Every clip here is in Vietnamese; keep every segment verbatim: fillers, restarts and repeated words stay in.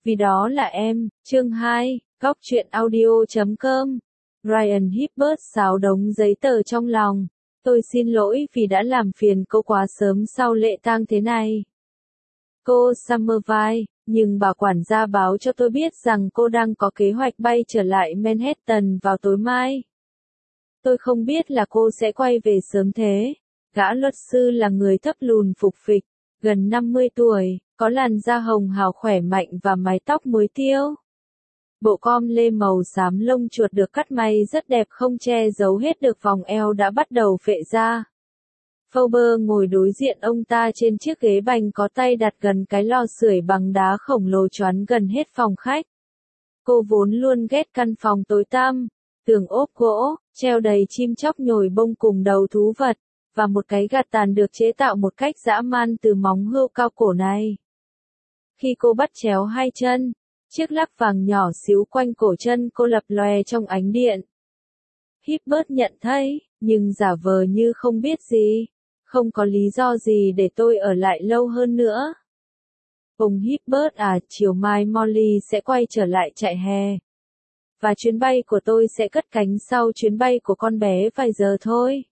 Vì đó là em, chương hai, góc truyện audio chấm com. Ryan Hibbert xáo đống giấy tờ trong lòng. Tôi xin lỗi vì đã làm phiền cô quá sớm sau lễ tang thế này. Cô Summerville, nhưng bà quản gia báo cho tôi biết rằng cô đang có kế hoạch bay trở lại Manhattan vào tối mai. Tôi không biết là cô sẽ quay về sớm thế. Gã luật sư là người thấp lùn phục phịch, gần năm mươi tuổi, có làn da hồng hào khỏe mạnh và mái tóc muối tiêu. Bộ com lê màu xám lông chuột được cắt may rất đẹp không che giấu hết được vòng eo đã bắt đầu phệ ra. Fowler ngồi đối diện ông ta trên chiếc ghế bành có tay đặt gần cái lò sưởi bằng đá khổng lồ choán gần hết phòng khách. Cô vốn luôn ghét căn phòng tối tăm, tường ốp gỗ, treo đầy chim chóc nhồi bông cùng đầu thú vật, và một cái gạt tàn được chế tạo một cách dã man từ móng hươu cao cổ này. Khi cô bắt chéo hai chân, chiếc lắc vàng nhỏ xíu quanh cổ chân cô lập lòe trong ánh điện. Hibbert nhận thấy, nhưng giả vờ như không biết gì, không có lý do gì để tôi ở lại lâu hơn nữa. Ông Hibbert à, chiều mai Molly sẽ quay trở lại trại hè. Và chuyến bay của tôi sẽ cất cánh sau chuyến bay của con bé vài giờ thôi.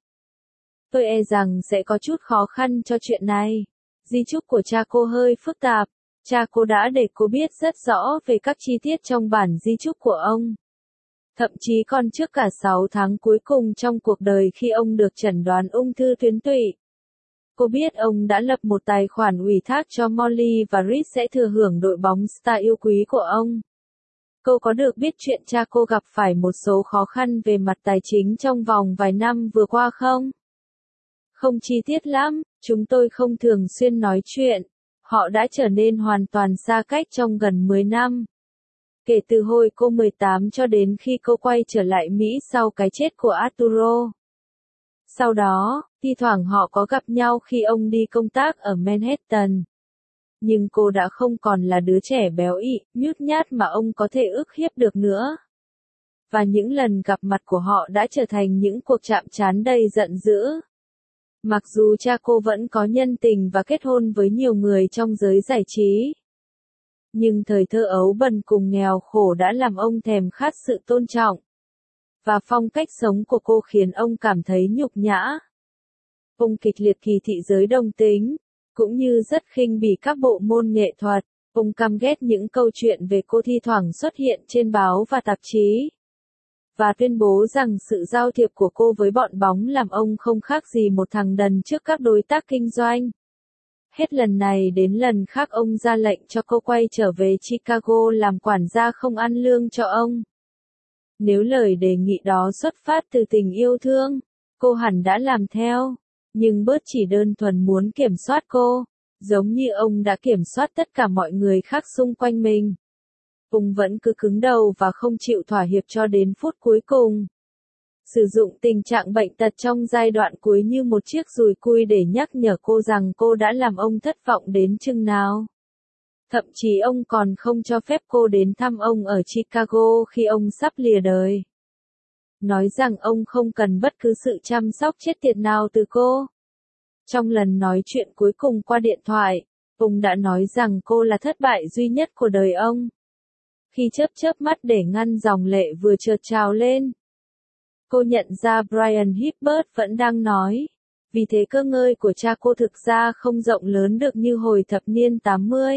Tôi e rằng sẽ có chút khó khăn cho chuyện này. Di chúc của cha cô hơi phức tạp. Cha cô đã để cô biết rất rõ về các chi tiết trong bản di chúc của ông. Thậm chí còn trước cả sáu tháng cuối cùng trong cuộc đời khi ông được chẩn đoán ung thư tuyến tụy. Cô biết ông đã lập một tài khoản ủy thác cho Molly và Reed sẽ thừa hưởng đội bóng star yêu quý của ông. Cô có được biết chuyện cha cô gặp phải một số khó khăn về mặt tài chính trong vòng vài năm vừa qua không? Không chi tiết lắm, chúng tôi không thường xuyên nói chuyện. Họ đã trở nên hoàn toàn xa cách trong gần mười năm. Kể từ hồi cô mười tám cho đến khi cô quay trở lại Mỹ sau cái chết của Arturo. Sau đó, thi thoảng họ có gặp nhau khi ông đi công tác ở Manhattan. Nhưng cô đã không còn là đứa trẻ béo ị, nhút nhát mà ông có thể ức hiếp được nữa. Và những lần gặp mặt của họ đã trở thành những cuộc chạm trán đầy giận dữ. Mặc dù cha cô vẫn có nhân tình và kết hôn với nhiều người trong giới giải trí. Nhưng thời thơ ấu bần cùng nghèo khổ đã làm ông thèm khát sự tôn trọng. Và phong cách sống của cô khiến ông cảm thấy nhục nhã. Ông kịch liệt kỳ thị giới đồng tính, cũng như rất khinh bỉ các bộ môn nghệ thuật. Ông căm ghét những câu chuyện về cô thi thoảng xuất hiện trên báo và tạp chí. Và tuyên bố rằng sự giao thiệp của cô với bọn bóng làm ông không khác gì một thằng đần trước các đối tác kinh doanh. Hết lần này đến lần khác ông ra lệnh cho cô quay trở về Chicago làm quản gia không ăn lương cho ông. Nếu lời đề nghị đó xuất phát từ tình yêu thương, cô hẳn đã làm theo. Nhưng Bert chỉ đơn thuần muốn kiểm soát cô, giống như ông đã kiểm soát tất cả mọi người khác xung quanh mình. Ông vẫn cứ cứng đầu và không chịu thỏa hiệp cho đến phút cuối cùng. Sử dụng tình trạng bệnh tật trong giai đoạn cuối như một chiếc dùi cui để nhắc nhở cô rằng cô đã làm ông thất vọng đến chừng nào. Thậm chí ông còn không cho phép cô đến thăm ông ở Chicago khi ông sắp lìa đời. Nói rằng ông không cần bất cứ sự chăm sóc chết tiệt nào từ cô. Trong lần nói chuyện cuối cùng qua điện thoại, ông đã nói rằng cô là thất bại duy nhất của đời ông. Khi chớp chớp mắt để ngăn dòng lệ vừa chợt trào lên. Cô nhận ra Brian Hibbert vẫn đang nói. Vì thế cơ ngơi của cha cô thực ra không rộng lớn được như hồi thập niên tám mươi.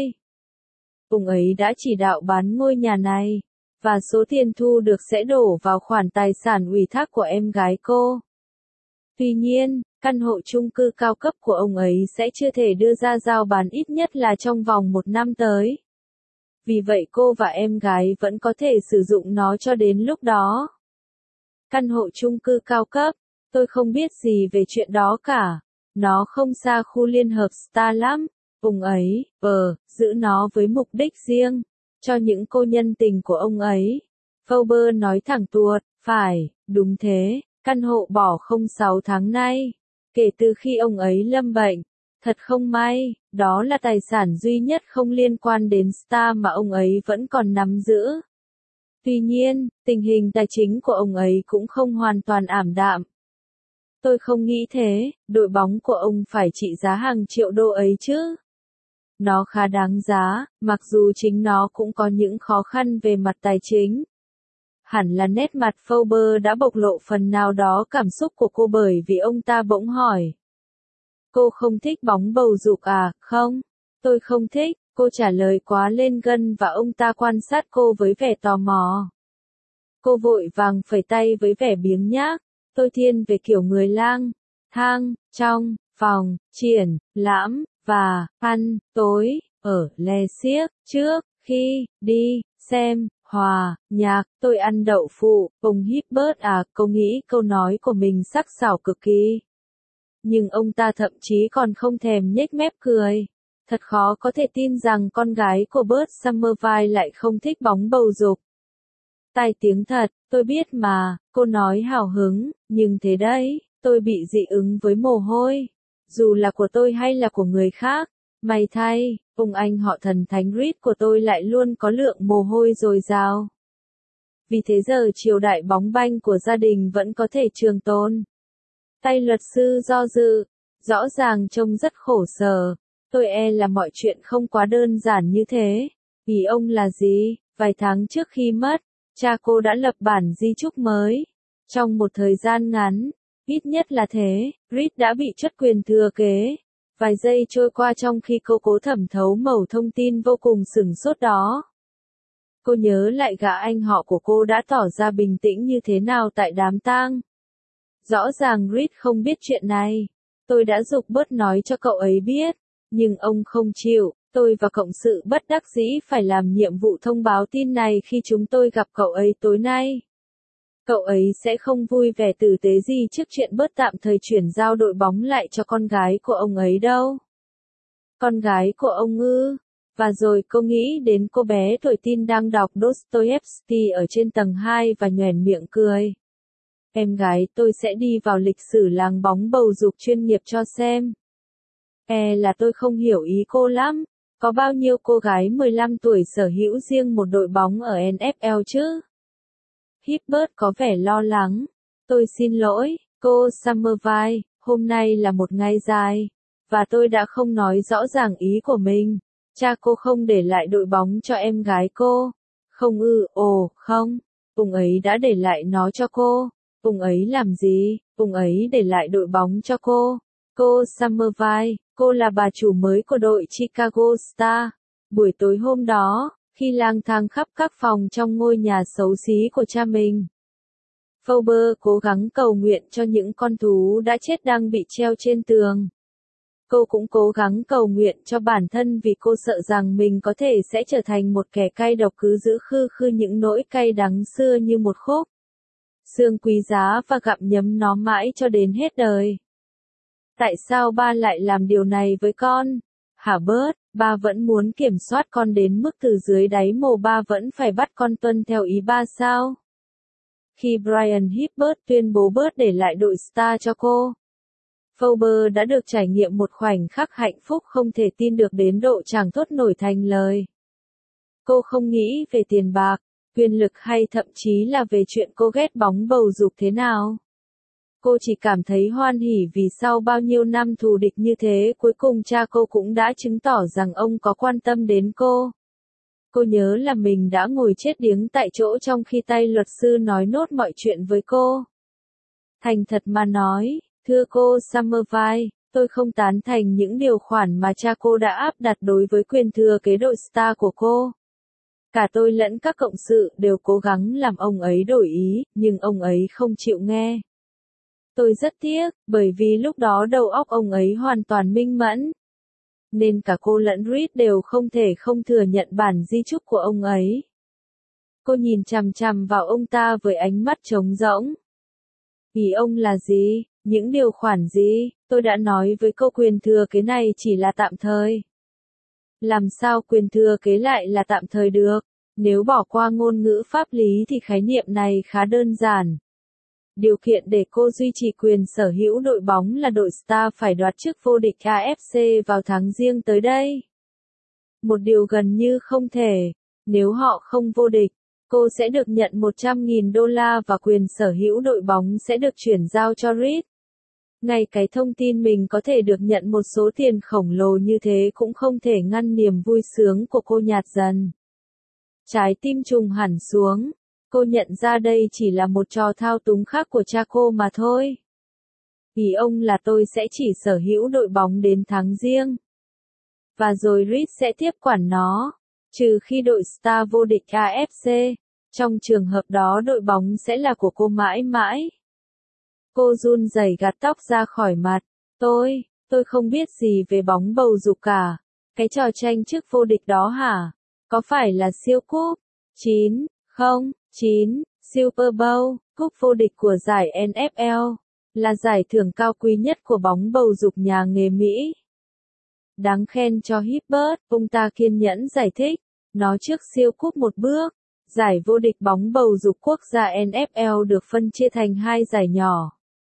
Ông ấy đã chỉ đạo bán ngôi nhà này. Và số tiền thu được sẽ đổ vào khoản tài sản ủy thác của em gái cô. Tuy nhiên, căn hộ chung cư cao cấp của ông ấy sẽ chưa thể đưa ra giao bán ít nhất là trong vòng một năm tới. Vì vậy cô và em gái vẫn có thể sử dụng nó cho đến lúc đó. Căn hộ chung cư cao cấp, tôi không biết gì về chuyện đó cả. Nó không xa khu liên hợp Star lắm. Ông ấy, ờ, giữ nó với mục đích riêng. Cho những cô nhân tình của ông ấy. Fowler nói thẳng tuột, phải, đúng thế, căn hộ bỏ không sáu tháng nay. Kể từ khi ông ấy lâm bệnh. Thật không may, đó là tài sản duy nhất không liên quan đến Star mà ông ấy vẫn còn nắm giữ. Tuy nhiên, tình hình tài chính của ông ấy cũng không hoàn toàn ảm đạm. Tôi không nghĩ thế, đội bóng của ông phải trị giá hàng triệu đô ấy chứ. Nó khá đáng giá, mặc dù chính nó cũng có những khó khăn về mặt tài chính. Hẳn là nét mặt Forbes đã bộc lộ phần nào đó cảm xúc của cô bởi vì ông ta bỗng hỏi. Cô không thích bóng bầu dục à, không? Tôi không thích, cô trả lời quá lên gân và ông ta quan sát cô với vẻ tò mò. Cô vội vàng phẩy tay với vẻ biếng nhác. Tôi thiên về kiểu người lang thang, trong, phòng, triển, lãm, và, ăn, tối, ở, lè xiếc, trước, khi, đi, xem, hòa, nhạc, tôi ăn đậu phụ, ông Hibbert à, cô nghĩ câu nói của mình sắc sảo cực kỳ. Nhưng ông ta thậm chí còn không thèm nhếch mép cười. Thật khó có thể tin rằng con gái của Bert Summerville lại không thích bóng bầu dục. Tai tiếng thật, tôi biết mà, cô nói hào hứng, nhưng thế đấy, tôi bị dị ứng với mồ hôi. Dù là của tôi hay là của người khác, may thay, ông anh họ thần thánh Reed của tôi lại luôn có lượng mồ hôi dồi dào. Vì thế giờ triều đại bóng banh của gia đình vẫn có thể trường tồn. Tay luật sư do dự, rõ ràng trông rất khổ sở. Tôi e là mọi chuyện không quá đơn giản như thế. Ý ông là gì? Vài tháng trước khi mất, cha cô đã lập bản di chúc mới. Trong một thời gian ngắn, ít nhất là thế, Reed đã bị truất quyền thừa kế. Vài giây trôi qua trong khi cô cố thẩm thấu mẩu thông tin vô cùng sửng sốt đó. Cô nhớ lại gã anh họ của cô đã tỏ ra bình tĩnh như thế nào tại đám tang. Rõ ràng Reed không biết chuyện này. Tôi đã giục bớt nói cho cậu ấy biết, nhưng ông không chịu. Tôi và cộng sự bất đắc dĩ phải làm nhiệm vụ thông báo tin này khi chúng tôi gặp cậu ấy tối nay. Cậu ấy sẽ không vui vẻ tử tế gì trước chuyện bớt tạm thời chuyển giao đội bóng lại cho con gái của ông ấy đâu. Con gái của ông ư? Và rồi cô nghĩ đến cô bé tuổi tin đang đọc Dostoevsky ở trên tầng hai và nhoẻn miệng cười. Em gái tôi sẽ đi vào lịch sử làng bóng bầu dục chuyên nghiệp cho xem. E là tôi không hiểu ý cô lắm. Có bao nhiêu cô gái mười lăm tuổi sở hữu riêng một đội bóng ở en ép lờ chứ? Hibbert có vẻ lo lắng. Tôi xin lỗi, cô Summerville, hôm nay là một ngày dài, và tôi đã không nói rõ ràng ý của mình. Cha cô không để lại đội bóng cho em gái cô. Không ư, ồ, không. Ông ấy đã để lại nó cho cô. Ông ấy làm gì? Ông ấy để lại đội bóng cho cô. Cô Summerville, cô là bà chủ mới của đội Chicago Star. Buổi tối hôm đó, khi lang thang khắp các phòng trong ngôi nhà xấu xí của cha mình, Forbes cố gắng cầu nguyện cho những con thú đã chết đang bị treo trên tường. Cô cũng cố gắng cầu nguyện cho bản thân vì cô sợ rằng mình có thể sẽ trở thành một kẻ cay độc cứ giữ khư khư những nỗi cay đắng xưa như một khúc xương quý giá và gặm nhấm nó mãi cho đến hết đời. Tại sao ba lại làm điều này với con? Hả Bert, ba vẫn muốn kiểm soát con đến mức từ dưới đáy mồ ba vẫn phải bắt con tuân theo ý ba sao? Khi Brian Hibbert tuyên bố Bert để lại đội Star cho cô, Forbes đã được trải nghiệm một khoảnh khắc hạnh phúc không thể tin được đến độ chẳng thốt nổi thành lời. Cô không nghĩ về tiền bạc, quyền lực hay thậm chí là về chuyện cô ghét bóng bầu dục thế nào. Cô chỉ cảm thấy hoan hỉ vì sau bao nhiêu năm thù địch như thế cuối cùng cha cô cũng đã chứng tỏ rằng ông có quan tâm đến cô. Cô nhớ là mình đã ngồi chết điếng tại chỗ trong khi tay luật sư nói nốt mọi chuyện với cô. Thành thật mà nói, thưa cô Summerville, tôi không tán thành những điều khoản mà cha cô đã áp đặt đối với quyền thừa kế đội Star của cô. Cả tôi lẫn các cộng sự đều cố gắng làm ông ấy đổi ý, nhưng ông ấy không chịu nghe. Tôi rất tiếc, bởi vì lúc đó đầu óc ông ấy hoàn toàn minh mẫn. Nên cả cô lẫn Reed đều không thể không thừa nhận bản di chúc của ông ấy. Cô nhìn chằm chằm vào ông ta với ánh mắt trống rỗng. Ý ông là gì? Những điều khoản gì? Tôi đã nói với cô quyền thừa kế này chỉ là tạm thời. Làm sao quyền thừa kế lại là tạm thời được? Nếu bỏ qua ngôn ngữ pháp lý thì khái niệm này khá đơn giản. Điều kiện để cô duy trì quyền sở hữu đội bóng là đội Star phải đoạt chức vô địch a ép xê vào tháng Giêng tới đây. Một điều gần như không thể. Nếu họ không vô địch, cô sẽ được nhận một trăm nghìn đô la và quyền sở hữu đội bóng sẽ được chuyển giao cho Reed. Ngay cái thông tin mình có thể được nhận một số tiền khổng lồ như thế cũng không thể ngăn niềm vui sướng của cô nhạt dần. Trái tim trùng hẳn xuống, cô nhận ra đây chỉ là một trò thao túng khác của cha cô mà thôi. Ý ông là tôi sẽ chỉ sở hữu đội bóng đến tháng riêng. Và rồi Reed sẽ tiếp quản nó, trừ khi đội Star vô địch a ép xê. Trong trường hợp đó đội bóng sẽ là của cô mãi mãi. Cô run rẩy gạt tóc ra khỏi mặt. Tôi, tôi không biết gì về bóng bầu dục cả. Cái trò tranh chức vô địch đó hả? Có phải là siêu cúp? chín, không, chín, Super Bowl, cúp vô địch của giải en ép lờ, là giải thưởng cao quý nhất của bóng bầu dục nhà nghề Mỹ. Đáng khen cho Hibbert, ông ta kiên nhẫn giải thích. Nó trước siêu cúp một bước. Giải vô địch bóng bầu dục quốc gia en ép lờ được phân chia thành hai giải nhỏ,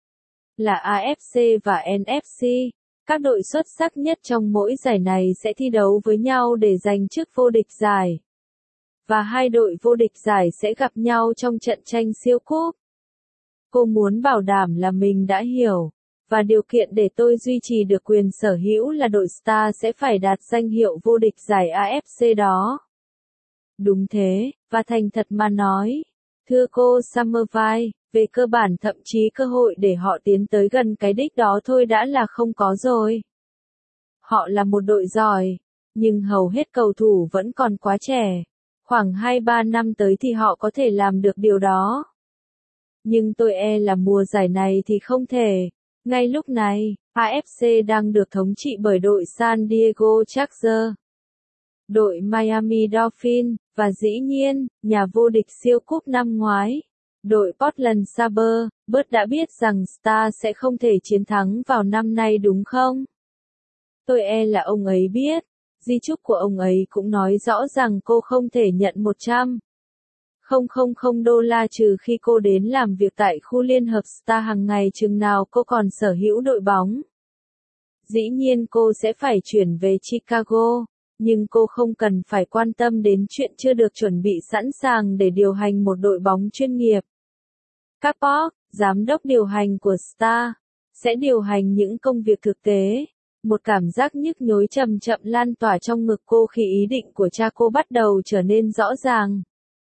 là a ép xê và en ép xê. Các đội xuất sắc nhất trong mỗi giải này sẽ thi đấu với nhau để giành chức vô địch giải. Và hai đội vô địch giải sẽ gặp nhau trong trận tranh siêu cúp. Cô muốn bảo đảm là mình đã hiểu, và điều kiện để tôi duy trì được quyền sở hữu là đội Star sẽ phải đạt danh hiệu vô địch giải a ép xê đó. Đúng thế, và thành thật mà nói, thưa cô Summerville, về cơ bản thậm chí cơ hội để họ tiến tới gần cái đích đó thôi đã là không có rồi. Họ là một đội giỏi, nhưng hầu hết cầu thủ vẫn còn quá trẻ. Khoảng hai ba năm tới thì họ có thể làm được điều đó. Nhưng tôi e là mùa giải này thì không thể. Ngay lúc này, a ép xê đang được thống trị bởi đội San Diego Chargers, đội Miami Dolphins, và dĩ nhiên, nhà vô địch siêu cúp năm ngoái, đội Portland Sabres. Bert đã biết rằng Star sẽ không thể chiến thắng vào năm nay đúng không? Tôi e là ông ấy biết. Di chúc của ông ấy cũng nói rõ rằng cô không thể nhận một trăm nghìn đô la trừ khi cô đến làm việc tại khu liên hợp Star hàng ngày chừng nào cô còn sở hữu đội bóng. Dĩ nhiên cô sẽ phải chuyển về Chicago, nhưng cô không cần phải quan tâm đến chuyện chưa được chuẩn bị sẵn sàng để điều hành một đội bóng chuyên nghiệp. Kapok, giám đốc điều hành của Star, sẽ điều hành những công việc thực tế. Một cảm giác nhức nhối chậm chậm lan tỏa trong ngực cô khi ý định của cha cô bắt đầu trở nên rõ ràng.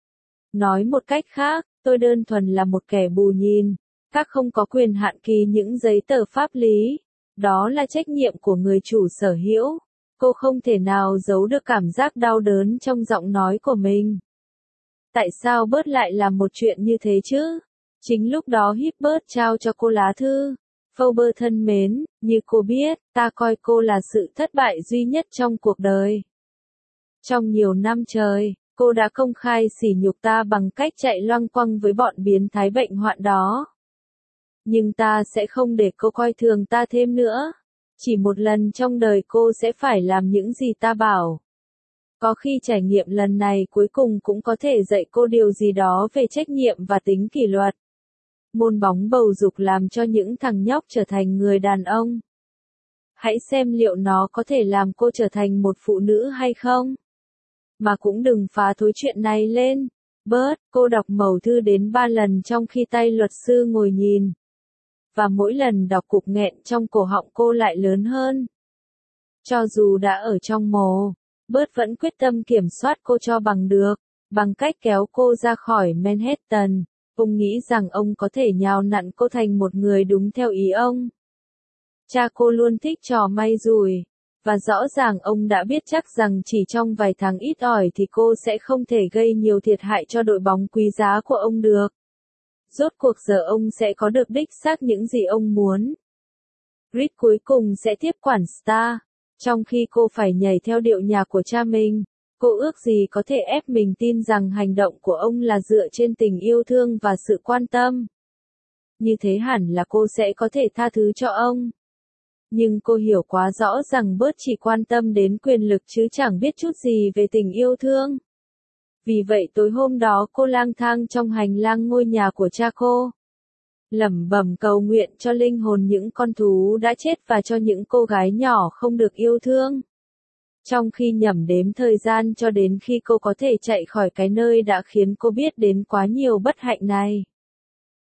Nói một cách khác, tôi đơn thuần là một kẻ bù nhìn. Các không có quyền hạn ký những giấy tờ pháp lý. Đó là trách nhiệm của người chủ sở hữu. Cô không thể nào giấu được cảm giác đau đớn trong giọng nói của mình. Tại sao Bert lại làm một chuyện như thế chứ? Chính lúc đó Hibbert trao cho cô lá thư. Fowler thân mến, như cô biết, ta coi cô là sự thất bại duy nhất trong cuộc đời. Trong nhiều năm trời, cô đã công khai sỉ nhục ta bằng cách chạy loanh quanh với bọn biến thái bệnh hoạn đó. Nhưng ta sẽ không để cô coi thường ta thêm nữa. Chỉ một lần trong đời cô sẽ phải làm những gì ta bảo. Có khi trải nghiệm lần này cuối cùng cũng có thể dạy cô điều gì đó về trách nhiệm và tính kỷ luật. Môn bóng bầu dục làm cho những thằng nhóc trở thành người đàn ông. Hãy xem liệu nó có thể làm cô trở thành một phụ nữ hay không. Mà cũng đừng phá thối chuyện này lên. Bert, cô đọc mẩu thư đến ba lần trong khi tay luật sư ngồi nhìn. Và mỗi lần đọc cục nghẹn trong cổ họng cô lại lớn hơn. Cho dù đã ở trong mồ, Bert vẫn quyết tâm kiểm soát cô cho bằng được, bằng cách kéo cô ra khỏi Manhattan. Ông nghĩ rằng ông có thể nhào nặn cô thành một người đúng theo ý ông. Cha cô luôn thích trò may rủi, và rõ ràng ông đã biết chắc rằng chỉ trong vài tháng ít ỏi thì cô sẽ không thể gây nhiều thiệt hại cho đội bóng quý giá của ông được. Rốt cuộc giờ ông sẽ có được đích xác những gì ông muốn. Reed cuối cùng sẽ tiếp quản Star, trong khi cô phải nhảy theo điệu nhạc của cha mình. Cô ước gì có thể ép mình tin rằng hành động của ông là dựa trên tình yêu thương và sự quan tâm. Như thế hẳn là cô sẽ có thể tha thứ cho ông. Nhưng cô hiểu quá rõ rằng Bert chỉ quan tâm đến quyền lực chứ chẳng biết chút gì về tình yêu thương. Vì vậy tối hôm đó cô lang thang trong hành lang ngôi nhà của cha cô. Lẩm bẩm cầu nguyện cho linh hồn những con thú đã chết và cho những cô gái nhỏ không được yêu thương. Trong khi nhẩm đếm thời gian cho đến khi cô có thể chạy khỏi cái nơi đã khiến cô biết đến quá nhiều bất hạnh này.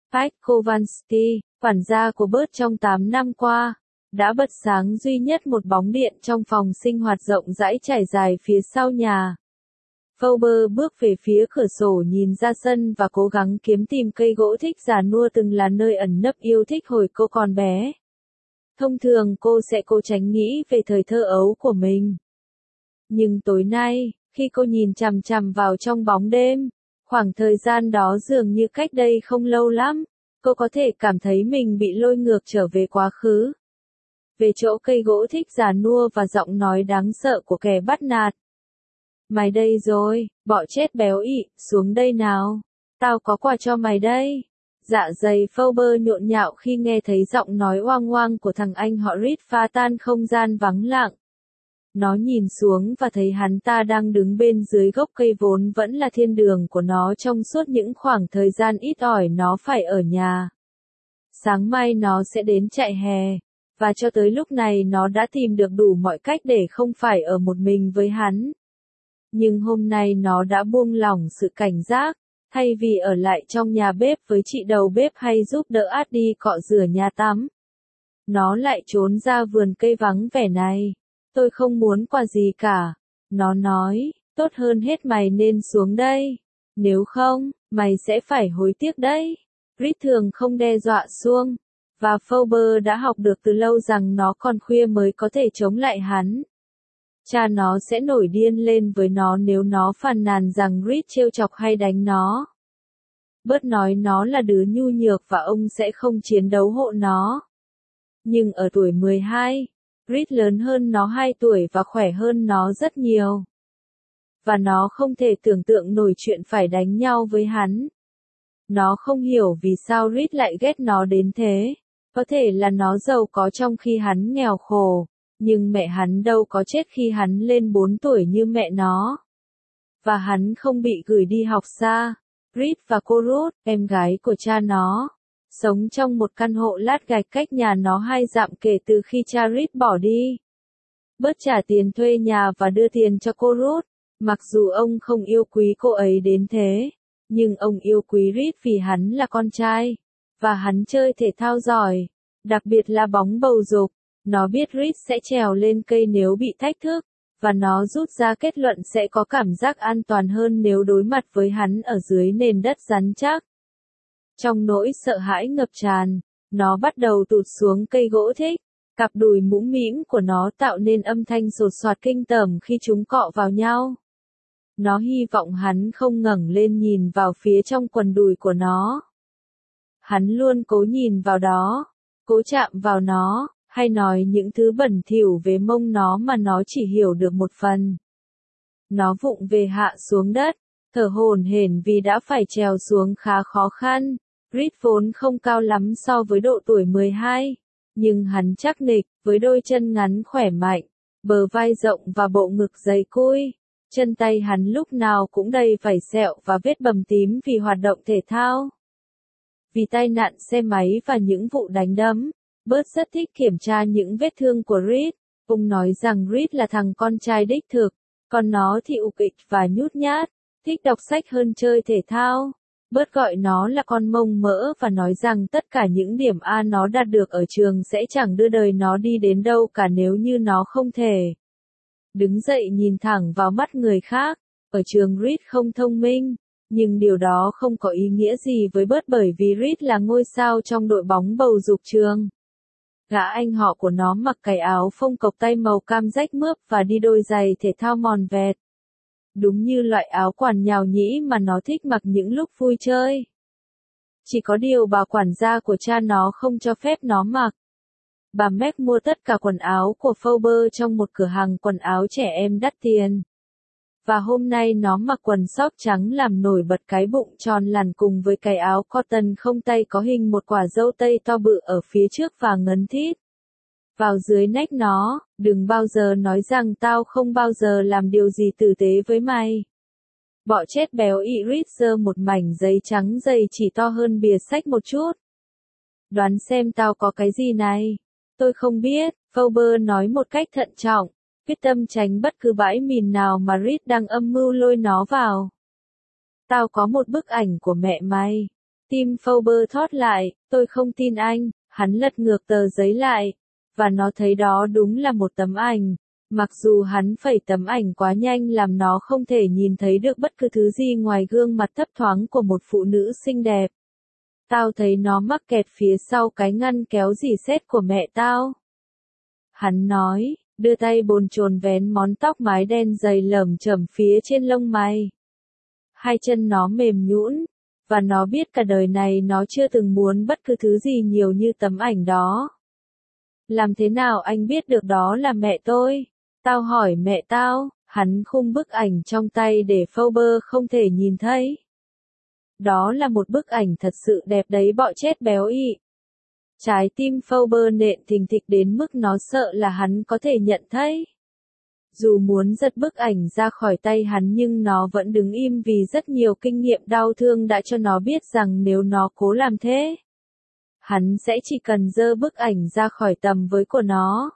Pike Kovansky, quản gia của Bert trong tám năm qua, đã bật sáng duy nhất một bóng điện trong phòng sinh hoạt rộng rãi trải dài phía sau nhà. Fowler bước về phía cửa sổ nhìn ra sân và cố gắng kiếm tìm cây gỗ thích già nua từng là nơi ẩn nấp yêu thích hồi cô còn bé. Thông thường cô sẽ cố tránh nghĩ về thời thơ ấu của mình. Nhưng tối nay, khi cô nhìn chằm chằm vào trong bóng đêm, khoảng thời gian đó dường như cách đây không lâu lắm, cô có thể cảm thấy mình bị lôi ngược trở về quá khứ. Về chỗ cây gỗ thích già nua và giọng nói đáng sợ của kẻ bắt nạt. Mày đây rồi, bọ chết béo ị, xuống đây nào. Tao có quà cho mày đây. Dạ dày Fowler nhộn nhạo khi nghe thấy giọng nói oang oang của thằng anh họ Reed phá tan không gian vắng lặng. Nó nhìn xuống và thấy hắn ta đang đứng bên dưới gốc cây vốn vẫn là thiên đường của nó trong suốt những khoảng thời gian ít ỏi nó phải ở nhà. Sáng mai nó sẽ đến trại hè, và cho tới lúc này nó đã tìm được đủ mọi cách để không phải ở một mình với hắn. Nhưng hôm nay nó đã buông lỏng sự cảnh giác, thay vì ở lại trong nhà bếp với chị đầu bếp hay giúp đỡ Adi cọ rửa nhà tắm. Nó lại trốn ra vườn cây vắng vẻ này. Tôi không muốn quà gì cả. Nó nói, tốt hơn hết mày nên xuống đây. Nếu không, mày sẽ phải hối tiếc đấy. Reed thường không đe dọa Xuông. Và Fowler đã học được từ lâu rằng nó còn khuya mới có thể chống lại hắn. Cha nó sẽ nổi điên lên với nó nếu nó phàn nàn rằng Reed trêu chọc hay đánh nó. Bớt nói nó là đứa nhu nhược và ông sẽ không chiến đấu hộ nó. Nhưng ở tuổi mười hai, Reed lớn hơn nó hai tuổi và khỏe hơn nó rất nhiều. Và nó không thể tưởng tượng nổi chuyện phải đánh nhau với hắn. Nó không hiểu vì sao Reed lại ghét nó đến thế. Có thể là nó giàu có trong khi hắn nghèo khổ, nhưng mẹ hắn đâu có chết khi hắn lên bốn tuổi như mẹ nó. Và hắn không bị gửi đi học xa. Reed và cô Ruth, em gái của cha nó, sống trong một căn hộ lát gạch cách nhà nó hai dặm kể từ khi cha Reed bỏ đi. Bớt trả tiền thuê nhà và đưa tiền cho cô Ruth, mặc dù ông không yêu quý cô ấy đến thế, nhưng ông yêu quý Reed vì hắn là con trai, và hắn chơi thể thao giỏi, đặc biệt là bóng bầu dục. Nó biết Reed sẽ trèo lên cây nếu bị thách thức, và nó rút ra kết luận sẽ có cảm giác an toàn hơn nếu đối mặt với hắn ở dưới nền đất rắn chắc. Trong nỗi sợ hãi ngập tràn, nó bắt đầu tụt xuống cây gỗ thích. Cặp đùi mũm mĩm của nó tạo nên âm thanh sột soạt kinh tởm khi chúng cọ vào nhau. Nó hy vọng hắn không ngẩng lên nhìn vào phía trong quần đùi của nó. Hắn luôn cố nhìn vào đó, cố chạm vào nó, hay nói những thứ bẩn thỉu về mông nó mà nó chỉ hiểu được một phần. Nó vụng về hạ xuống đất, thở hổn hển vì đã phải trèo xuống khá khó khăn. Reed vốn không cao lắm so với độ tuổi mười hai, nhưng hắn chắc nịch, với đôi chân ngắn khỏe mạnh, bờ vai rộng và bộ ngực dày cui. Chân tay hắn lúc nào cũng đầy vảy sẹo và vết bầm tím vì hoạt động thể thao. Vì tai nạn xe máy và những vụ đánh đấm, Bert rất thích kiểm tra những vết thương của Reed. Ông nói rằng Reed là thằng con trai đích thực, còn nó thì ục ịch và nhút nhát, thích đọc sách hơn chơi thể thao. Bert gọi nó là con mông mỡ và nói rằng tất cả những điểm A nó đạt được ở trường sẽ chẳng đưa đời nó đi đến đâu cả nếu như nó không thể đứng dậy nhìn thẳng vào mắt người khác. Ở trường Reed không thông minh, nhưng điều đó không có ý nghĩa gì với Bert bởi vì Reed là ngôi sao trong đội bóng bầu dục trường. Gã anh họ của nó mặc cái áo phông cộc tay màu cam rách mướp và đi đôi giày thể thao mòn vẹt. Đúng như loại áo quản nhào nhĩ mà nó thích mặc những lúc vui chơi. Chỉ có điều bà quản gia của cha nó không cho phép nó mặc. Bà Meg mua tất cả quần áo của Fowler trong một cửa hàng quần áo trẻ em đắt tiền. Và hôm nay nó mặc quần sóc trắng làm nổi bật cái bụng tròn lẳn cùng với cái áo cotton không tay có hình một quả dâu tây to bự ở phía trước và ngấn thít vào dưới nách nó. Đừng bao giờ nói rằng tao không bao giờ làm điều gì tử tế với mày. Bọ chết béo ị. Reed giơ một mảnh giấy trắng dày chỉ to hơn bìa sách một chút. Đoán xem tao có cái gì này. Tôi không biết, Fowler nói một cách thận trọng, quyết tâm tránh bất cứ bãi mìn nào mà Reed đang âm mưu lôi nó vào. Tao có một bức ảnh của mẹ mày. Tim Fowler thót lại, tôi không tin anh, hắn lật ngược tờ giấy lại, và nó thấy đó đúng là một tấm ảnh. Mặc dù hắn phẩy tấm ảnh quá nhanh làm nó không thể nhìn thấy được bất cứ thứ gì ngoài gương mặt thấp thoáng của một phụ nữ xinh đẹp. Tao thấy nó mắc kẹt phía sau cái ngăn kéo dỉ sét của mẹ tao. Hắn nói, đưa tay bồn chồn vén món tóc mái đen dày lởm chởm phía trên lông mày. Hai chân nó mềm nhũn, và nó biết cả đời này nó chưa từng muốn bất cứ thứ gì nhiều như tấm ảnh đó. Làm thế nào anh biết được đó là mẹ tôi? Tao hỏi mẹ tao, hắn khum bức ảnh trong tay để Fowler không thể nhìn thấy. Đó là một bức ảnh thật sự đẹp đấy, bọ chết béo ị. Trái tim Fowler nện thình thịch đến mức nó sợ là hắn có thể nhận thấy. Dù muốn giật bức ảnh ra khỏi tay hắn nhưng nó vẫn đứng im vì rất nhiều kinh nghiệm đau thương đã cho nó biết rằng nếu nó cố làm thế, hắn sẽ chỉ cần giơ bức ảnh ra khỏi tầm với của nó.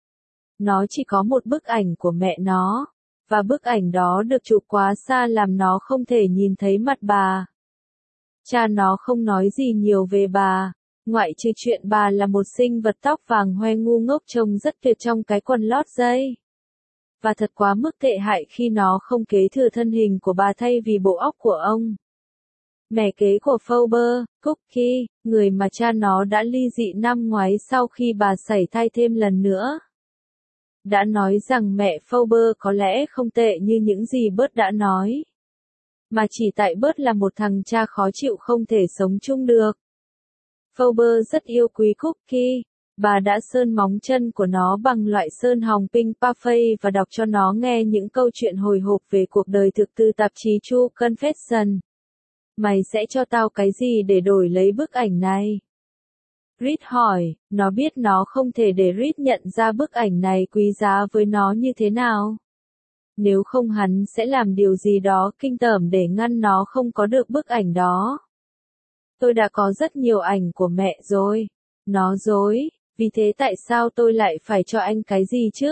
Nó chỉ có một bức ảnh của mẹ nó, và bức ảnh đó được chụp quá xa làm nó không thể nhìn thấy mặt bà. Cha nó không nói gì nhiều về bà, ngoại trừ chuyện bà là một sinh vật tóc vàng hoe ngu ngốc trông rất tuyệt trong cái quần lót dây. Và thật quá mức tệ hại khi nó không kế thừa thân hình của bà thay vì bộ óc của ông. Mẹ kế của Fowler, Cookie, người mà cha nó đã ly dị năm ngoái sau khi bà sảy thai thêm lần nữa, đã nói rằng mẹ Fowler có lẽ không tệ như những gì Bert đã nói, mà chỉ tại Bert là một thằng cha khó chịu không thể sống chung được. Fowler rất yêu quý Cookie. Bà đã sơn móng chân của nó bằng loại sơn hồng pink parfait và đọc cho nó nghe những câu chuyện hồi hộp về cuộc đời thực từ tạp chí True Confession. Mày sẽ cho tao cái gì để đổi lấy bức ảnh này? Reed hỏi, nó biết nó không thể để Reed nhận ra bức ảnh này quý giá với nó như thế nào. Nếu không hắn sẽ làm điều gì đó kinh tởm để ngăn nó không có được bức ảnh đó. Tôi đã có rất nhiều ảnh của mẹ rồi. Nó dối, vì thế tại sao tôi lại phải cho anh cái gì chứ?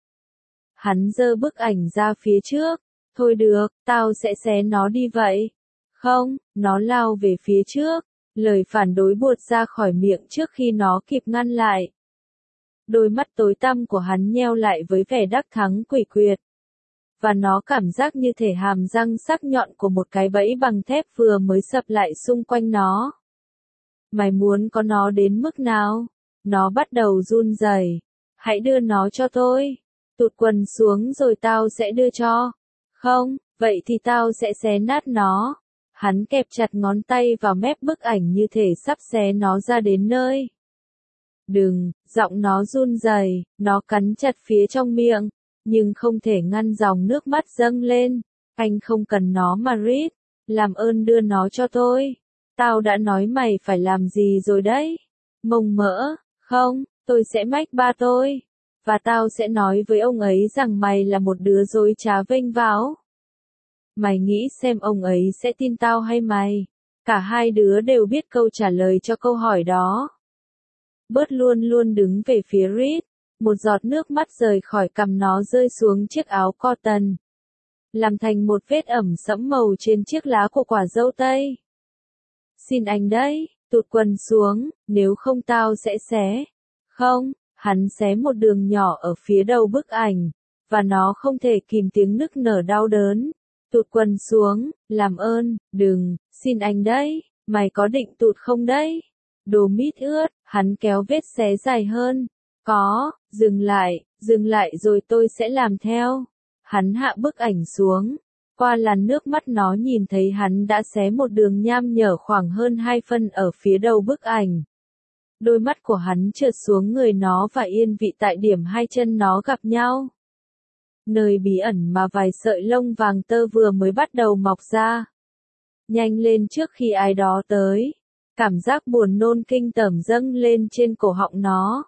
Hắn giơ bức ảnh ra phía trước. Thôi được, tao sẽ xé nó đi vậy. Không, nó lao về phía trước. Lời phản đối buột ra khỏi miệng trước khi nó kịp ngăn lại. Đôi mắt tối tăm của hắn nheo lại với vẻ đắc thắng quỷ quyệt. Và nó cảm giác như thể hàm răng sắc nhọn của một cái bẫy bằng thép vừa mới sập lại xung quanh nó. Mày muốn có nó đến mức nào? Nó bắt đầu run rẩy. Hãy đưa nó cho tôi. Tụt quần xuống rồi tao sẽ đưa cho. Không, vậy thì tao sẽ xé nát nó. Hắn kẹp chặt ngón tay vào mép bức ảnh như thể sắp xé nó ra đến nơi. Đừng, giọng nó run rẩy, nó cắn chặt phía trong miệng, nhưng không thể ngăn dòng nước mắt dâng lên. Anh không cần nó mà Reed, làm ơn đưa nó cho tôi. Tao đã nói mày phải làm gì rồi đấy. Mông mỡ, không, tôi sẽ mách ba tôi. Và tao sẽ nói với ông ấy rằng mày là một đứa dối trá vênh váo. Mày nghĩ xem ông ấy sẽ tin tao hay mày? Cả hai đứa đều biết câu trả lời cho câu hỏi đó. Bert luôn luôn đứng về phía Reed. Một giọt nước mắt rời khỏi cằm nó rơi xuống chiếc áo cotton, làm thành một vết ẩm sẫm màu trên chiếc lá của quả dâu tây. Xin anh đấy, tụt quần xuống, nếu không tao sẽ xé. Không, hắn xé một đường nhỏ ở phía đầu bức ảnh, và nó không thể kìm tiếng nức nở đau đớn. Tụt quần xuống, làm ơn, đừng, xin anh đấy, mày có định tụt không đấy? Đồ mít ướt, hắn kéo vết xé dài hơn. Có, dừng lại, dừng lại rồi tôi sẽ làm theo. Hắn hạ bức ảnh xuống. Qua làn nước mắt nó nhìn thấy hắn đã xé một đường nham nhở khoảng hơn hai phân ở phía đầu bức ảnh. Đôi mắt của hắn trượt xuống người nó và yên vị tại điểm hai chân nó gặp nhau. Nơi bí ẩn mà vài sợi lông vàng tơ vừa mới bắt đầu mọc ra. Nhanh lên trước khi ai đó tới. Cảm giác buồn nôn kinh tởm dâng lên trên cổ họng nó.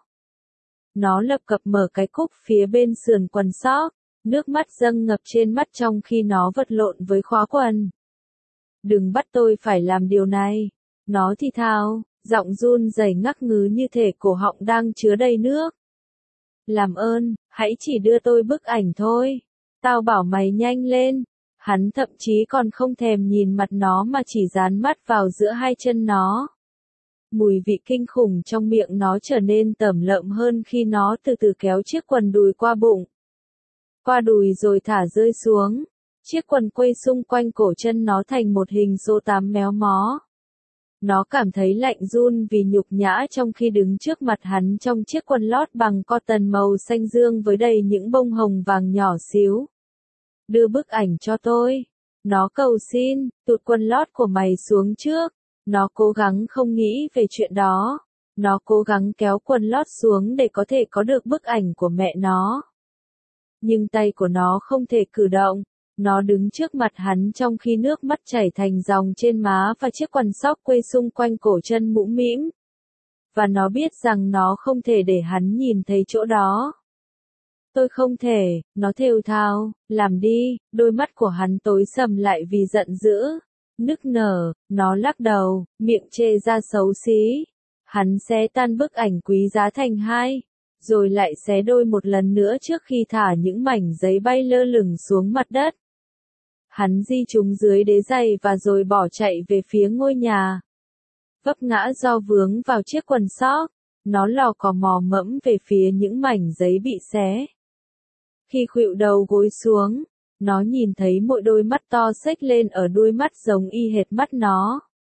Nó lập cập mở cái cúc phía bên sườn quần sóc, nước mắt dâng ngập trên mắt trong khi nó vật lộn với khóa quần. Đừng bắt tôi phải làm điều này. Nó thì thào, giọng run rẩy ngắc ngứ như thể cổ họng đang chứa đầy nước. Làm ơn, hãy chỉ đưa tôi bức ảnh thôi. Tao bảo mày nhanh lên. Hắn thậm chí còn không thèm nhìn mặt nó mà chỉ dán mắt vào giữa hai chân nó. Mùi vị kinh khủng trong miệng nó trở nên tởm lợm hơn khi nó từ từ kéo chiếc quần đùi qua bụng. Qua đùi rồi thả rơi xuống. Chiếc quần quây xung quanh cổ chân nó thành một hình số tám méo mó. Nó cảm thấy lạnh run vì nhục nhã trong khi đứng trước mặt hắn trong chiếc quần lót bằng cotton màu xanh dương với đầy những bông hồng vàng nhỏ xíu. Đưa bức ảnh cho tôi. Nó cầu xin, tụt quần lót của mày xuống trước. Nó cố gắng không nghĩ về chuyện đó. Nó cố gắng kéo quần lót xuống để có thể có được bức ảnh của mẹ nó. Nhưng tay của nó không thể cử động. Nó đứng trước mặt hắn trong khi nước mắt chảy thành dòng trên má và chiếc quần sóc quây xung quanh cổ chân mũm mĩm. Và nó biết rằng nó không thể để hắn nhìn thấy chỗ đó. Tôi không thể, nó thều thào, làm đi, đôi mắt của hắn tối sầm lại vì giận dữ. Nức nở, nó lắc đầu, miệng chê ra xấu xí. Hắn xé tan bức ảnh quý giá thành hai, rồi lại xé đôi một lần nữa trước khi thả những mảnh giấy bay lơ lửng xuống mặt đất. Hắn di chúng dưới đế giày và rồi bỏ chạy về phía ngôi nhà. Vấp ngã do vướng vào chiếc quần sóc, nó lò cò mò mẫm về phía những mảnh giấy bị xé. Khi khuỵu đầu gối xuống, nó nhìn thấy mỗi đôi mắt to xếch lên ở đuôi mắt giống y hệt mắt nó.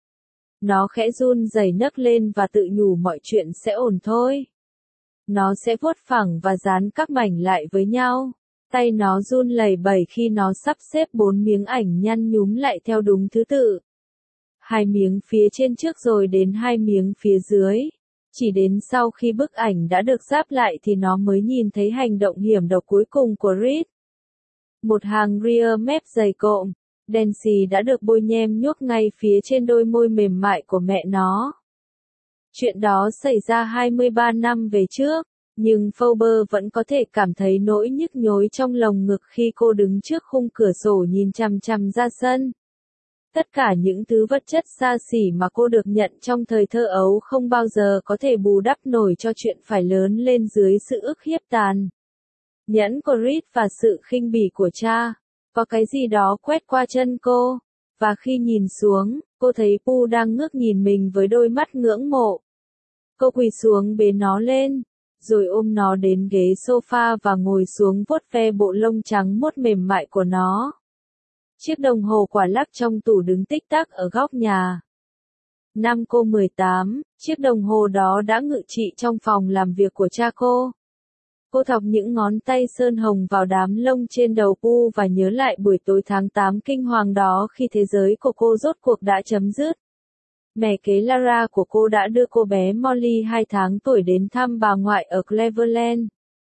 Nó khẽ run rẩy nấc lên và tự nhủ mọi chuyện sẽ ổn thôi. Nó sẽ vuốt phẳng và dán các mảnh lại với nhau. Tay nó run lẩy bẩy khi nó sắp xếp bốn miếng ảnh nhăn nhúm lại theo đúng thứ tự. Hai miếng phía trên trước rồi đến hai miếng phía dưới. Chỉ đến sau khi bức ảnh đã được ráp lại thì nó mới nhìn thấy hành động hiểm độc cuối cùng của Reed. Một hàng rear mép dày cộm, đen xì đã được bôi nhem nhuốc ngay phía trên đôi môi mềm mại của mẹ nó. Chuyện đó xảy ra hai mươi ba năm về trước, nhưng Phoebe vẫn có thể cảm thấy nỗi nhức nhối trong lồng ngực khi cô đứng trước khung cửa sổ nhìn chằm chằm ra sân. Tất cả những thứ vật chất xa xỉ mà cô được nhận trong thời thơ ấu không bao giờ có thể bù đắp nổi cho chuyện phải lớn lên dưới sự ức hiếp tàn nhẫn của Reed và sự khinh bỉ của cha. Có cái gì đó quét qua chân cô, và khi nhìn xuống, cô thấy Pooh đang ngước nhìn mình với đôi mắt ngưỡng mộ. Cô quỳ xuống bế nó lên, rồi ôm nó đến ghế sofa và ngồi xuống vuốt ve bộ lông trắng muốt mềm mại của nó. Chiếc đồng hồ quả lắc trong tủ đứng tích tắc ở góc nhà. Năm cô mười tám, chiếc đồng hồ đó đã ngự trị trong phòng làm việc của cha cô. Cô thọc những ngón tay sơn hồng vào đám lông trên đầu Pooh và nhớ lại buổi tối tháng tám kinh hoàng đó khi thế giới của cô rốt cuộc đã chấm dứt. Mẹ kế Lara của cô đã đưa cô bé Molly hai tháng tuổi đến thăm bà ngoại ở Cleveland.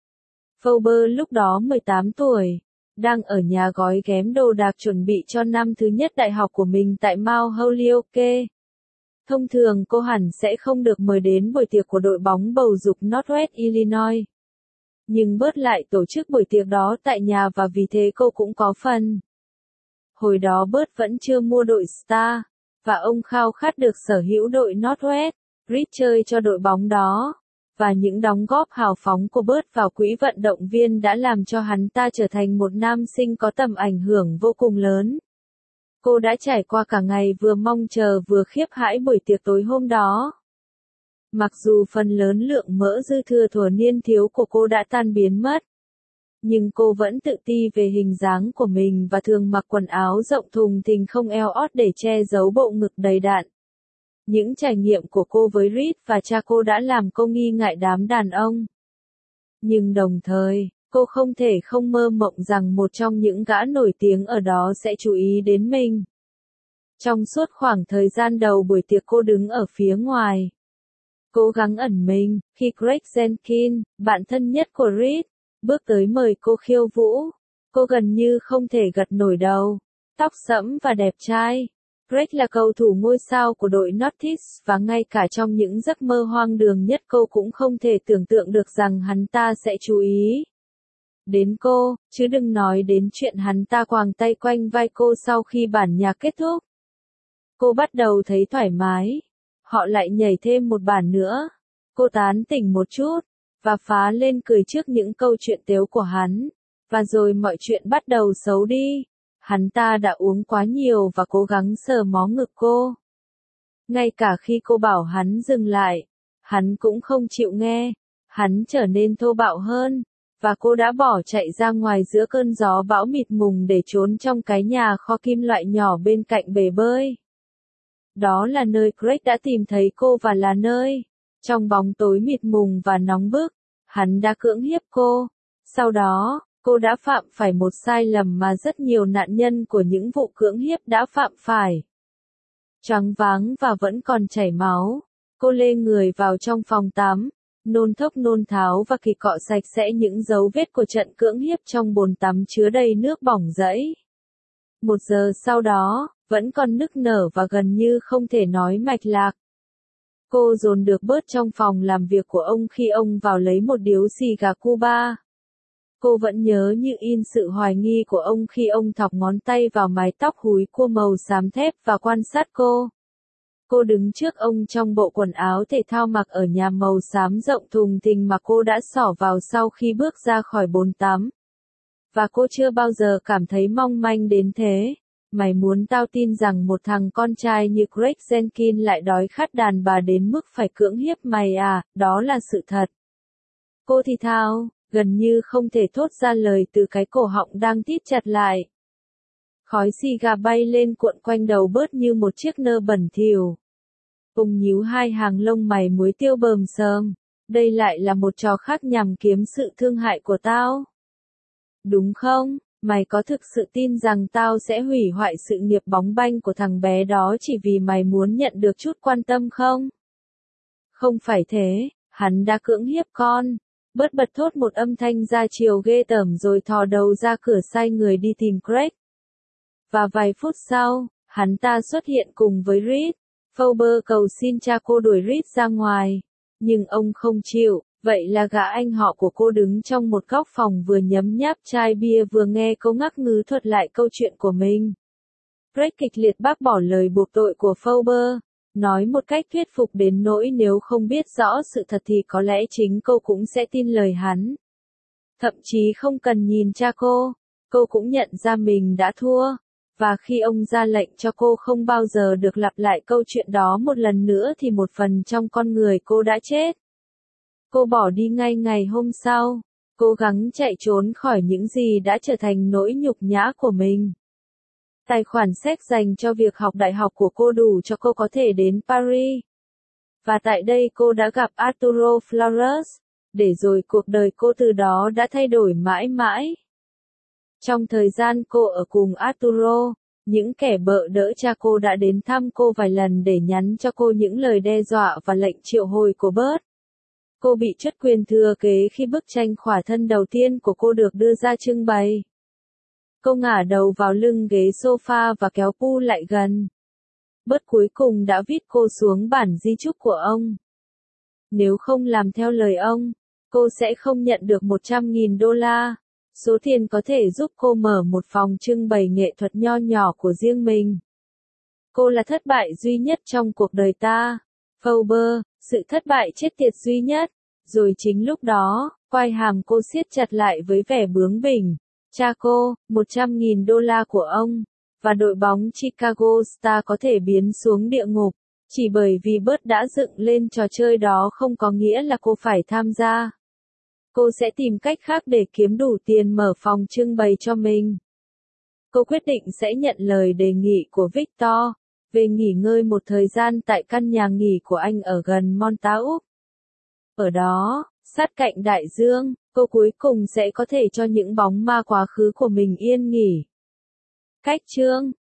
Phoebe lúc đó mười tám tuổi, đang ở nhà gói ghém đồ đạc chuẩn bị cho năm thứ nhất đại học của mình tại Mount Holyoke. Thông thường cô hẳn sẽ không được mời đến buổi tiệc của đội bóng bầu dục Northwest Illinois. Nhưng Bert lại tổ chức buổi tiệc đó tại nhà và vì thế cô cũng có phần. Hồi đó Bert vẫn chưa mua đội Star, và ông khao khát được sở hữu đội Northwest. Reed chơi cho đội bóng đó, và những đóng góp hào phóng của Bert vào quỹ vận động viên đã làm cho hắn ta trở thành một nam sinh có tầm ảnh hưởng vô cùng lớn. Cô đã trải qua cả ngày vừa mong chờ vừa khiếp hãi buổi tiệc tối hôm đó. Mặc dù phần lớn lượng mỡ dư thừa thuở niên thiếu của cô đã tan biến mất, nhưng cô vẫn tự ti về hình dáng của mình và thường mặc quần áo rộng thùng thình không eo ót để che giấu bộ ngực đầy đặn. Những trải nghiệm của cô với Reed và cha cô đã làm cô nghi ngại đám đàn ông. Nhưng đồng thời, cô không thể không mơ mộng rằng một trong những gã nổi tiếng ở đó sẽ chú ý đến mình. Trong suốt khoảng thời gian đầu buổi tiệc cô đứng ở phía ngoài, cố gắng ẩn mình. Khi Greg Jenkins, bạn thân nhất của Reed, bước tới mời cô khiêu vũ, cô gần như không thể gật nổi đầu. Tóc sẫm và đẹp trai, Greg là cầu thủ ngôi sao của đội Northeast và ngay cả trong những giấc mơ hoang đường nhất cô cũng không thể tưởng tượng được rằng hắn ta sẽ chú ý đến cô, chứ đừng nói đến chuyện hắn ta quàng tay quanh vai cô sau khi bản nhạc kết thúc. Cô bắt đầu thấy thoải mái. Họ lại nhảy thêm một bản nữa. Cô tán tỉnh một chút, và phá lên cười trước những câu chuyện tếu của hắn. Và rồi mọi chuyện bắt đầu xấu đi. Hắn ta đã uống quá nhiều và cố gắng sờ mó ngực cô. Ngay cả khi cô bảo hắn dừng lại, hắn cũng không chịu nghe. Hắn trở nên thô bạo hơn, và cô đã bỏ chạy ra ngoài giữa cơn gió bão mịt mùng để trốn trong cái nhà kho kim loại nhỏ bên cạnh bể bơi. Đó là nơi Craig đã tìm thấy cô và là nơi, trong bóng tối mịt mùng và nóng bức, hắn đã cưỡng hiếp cô. Sau đó, cô đã phạm phải một sai lầm mà rất nhiều nạn nhân của những vụ cưỡng hiếp đã phạm phải. Choáng váng và vẫn còn chảy máu, cô lê người vào trong phòng tắm, nôn thốc nôn tháo và kỳ cọ sạch sẽ những dấu vết của trận cưỡng hiếp trong bồn tắm chứa đầy nước bỏng rẫy. Một giờ sau đó, vẫn còn nức nở và gần như không thể nói mạch lạc. Cô dồn được bớt trong phòng làm việc của ông khi ông vào lấy một điếu xì gà Cuba. Cô vẫn nhớ như in sự hoài nghi của ông khi ông thọc ngón tay vào mái tóc húi cua màu xám thép và quan sát cô. Cô đứng trước ông trong bộ quần áo thể thao mặc ở nhà màu xám rộng thùng thình mà cô đã xỏ vào sau khi bước ra khỏi bồn tắm. Và cô chưa bao giờ cảm thấy mong manh đến thế. Mày muốn tao tin rằng một thằng con trai như Craig Jenkins lại đói khát đàn bà đến mức phải cưỡng hiếp mày à, đó là sự thật. Cô thì thào, gần như không thể thốt ra lời từ cái cổ họng đang thít chặt lại. Khói xì gà bay lên cuộn quanh đầu bớt như một chiếc nơ bẩn thỉu. Ông nhíu hai hàng lông mày muối tiêu bờm sờm. Đây lại là một trò khác nhằm kiếm sự thương hại của tao. Đúng không? Mày có thực sự tin rằng tao sẽ hủy hoại sự nghiệp bóng banh của thằng bé đó chỉ vì mày muốn nhận được chút quan tâm không? Không phải thế, hắn đã cưỡng hiếp con. Bớt bật thốt một âm thanh ra chiều ghê tởm rồi thò đầu ra cửa sai người đi tìm Craig. Và vài phút sau, hắn ta xuất hiện cùng với Reed. Fowler cầu xin cha cô đuổi Reed ra ngoài. Nhưng ông không chịu, vậy là gã anh họ của cô đứng trong một góc phòng vừa nhấm nháp chai bia vừa nghe câu ngắc ngứ thuật lại câu chuyện của mình. Craig kịch liệt bác bỏ lời buộc tội của Fowler, nói một cách thuyết phục đến nỗi nếu không biết rõ sự thật thì có lẽ chính cô cũng sẽ tin lời hắn. Thậm chí không cần nhìn cha cô, cô cũng nhận ra mình đã thua. Và khi ông ra lệnh cho cô không bao giờ được lặp lại câu chuyện đó một lần nữa thì một phần trong con người cô đã chết. Cô bỏ đi ngay ngày hôm sau, cố gắng chạy trốn khỏi những gì đã trở thành nỗi nhục nhã của mình. Tài khoản séc dành cho việc học đại học của cô đủ cho cô có thể đến Paris. Và tại đây cô đã gặp Arturo Flores, để rồi cuộc đời cô từ đó đã thay đổi mãi mãi. Trong thời gian cô ở cùng Arturo, những kẻ bợ đỡ cha cô đã đến thăm cô vài lần để nhắn cho cô những lời đe dọa và lệnh triệu hồi của Bert. Cô bị truất quyền thừa kế khi bức tranh khỏa thân đầu tiên của cô được đưa ra trưng bày. Cô ngả đầu vào lưng ghế sofa và kéo Pu lại gần. Bert cuối cùng đã viết cô xuống bản di chúc của ông. Nếu không làm theo lời ông, cô sẽ không nhận được một trăm nghìn đô la. Số tiền có thể giúp cô mở một phòng trưng bày nghệ thuật nho nhỏ của riêng mình. Cô là thất bại duy nhất trong cuộc đời ta. Fowler, sự thất bại chết tiệt duy nhất. Rồi chính lúc đó, quai hàm cô siết chặt lại với vẻ bướng bỉnh. Cha cô, một trăm nghìn đô la của ông, và đội bóng Chicago Star có thể biến xuống địa ngục. Chỉ bởi vì Bert đã dựng lên trò chơi đó không có nghĩa là cô phải tham gia. Cô sẽ tìm cách khác để kiếm đủ tiền mở phòng trưng bày cho mình. Cô quyết định sẽ nhận lời đề nghị của Victor, về nghỉ ngơi một thời gian tại căn nhà nghỉ của anh ở gần Montauk. Ở đó, sát cạnh đại dương, cô cuối cùng sẽ có thể cho những bóng ma quá khứ của mình yên nghỉ. Cách chương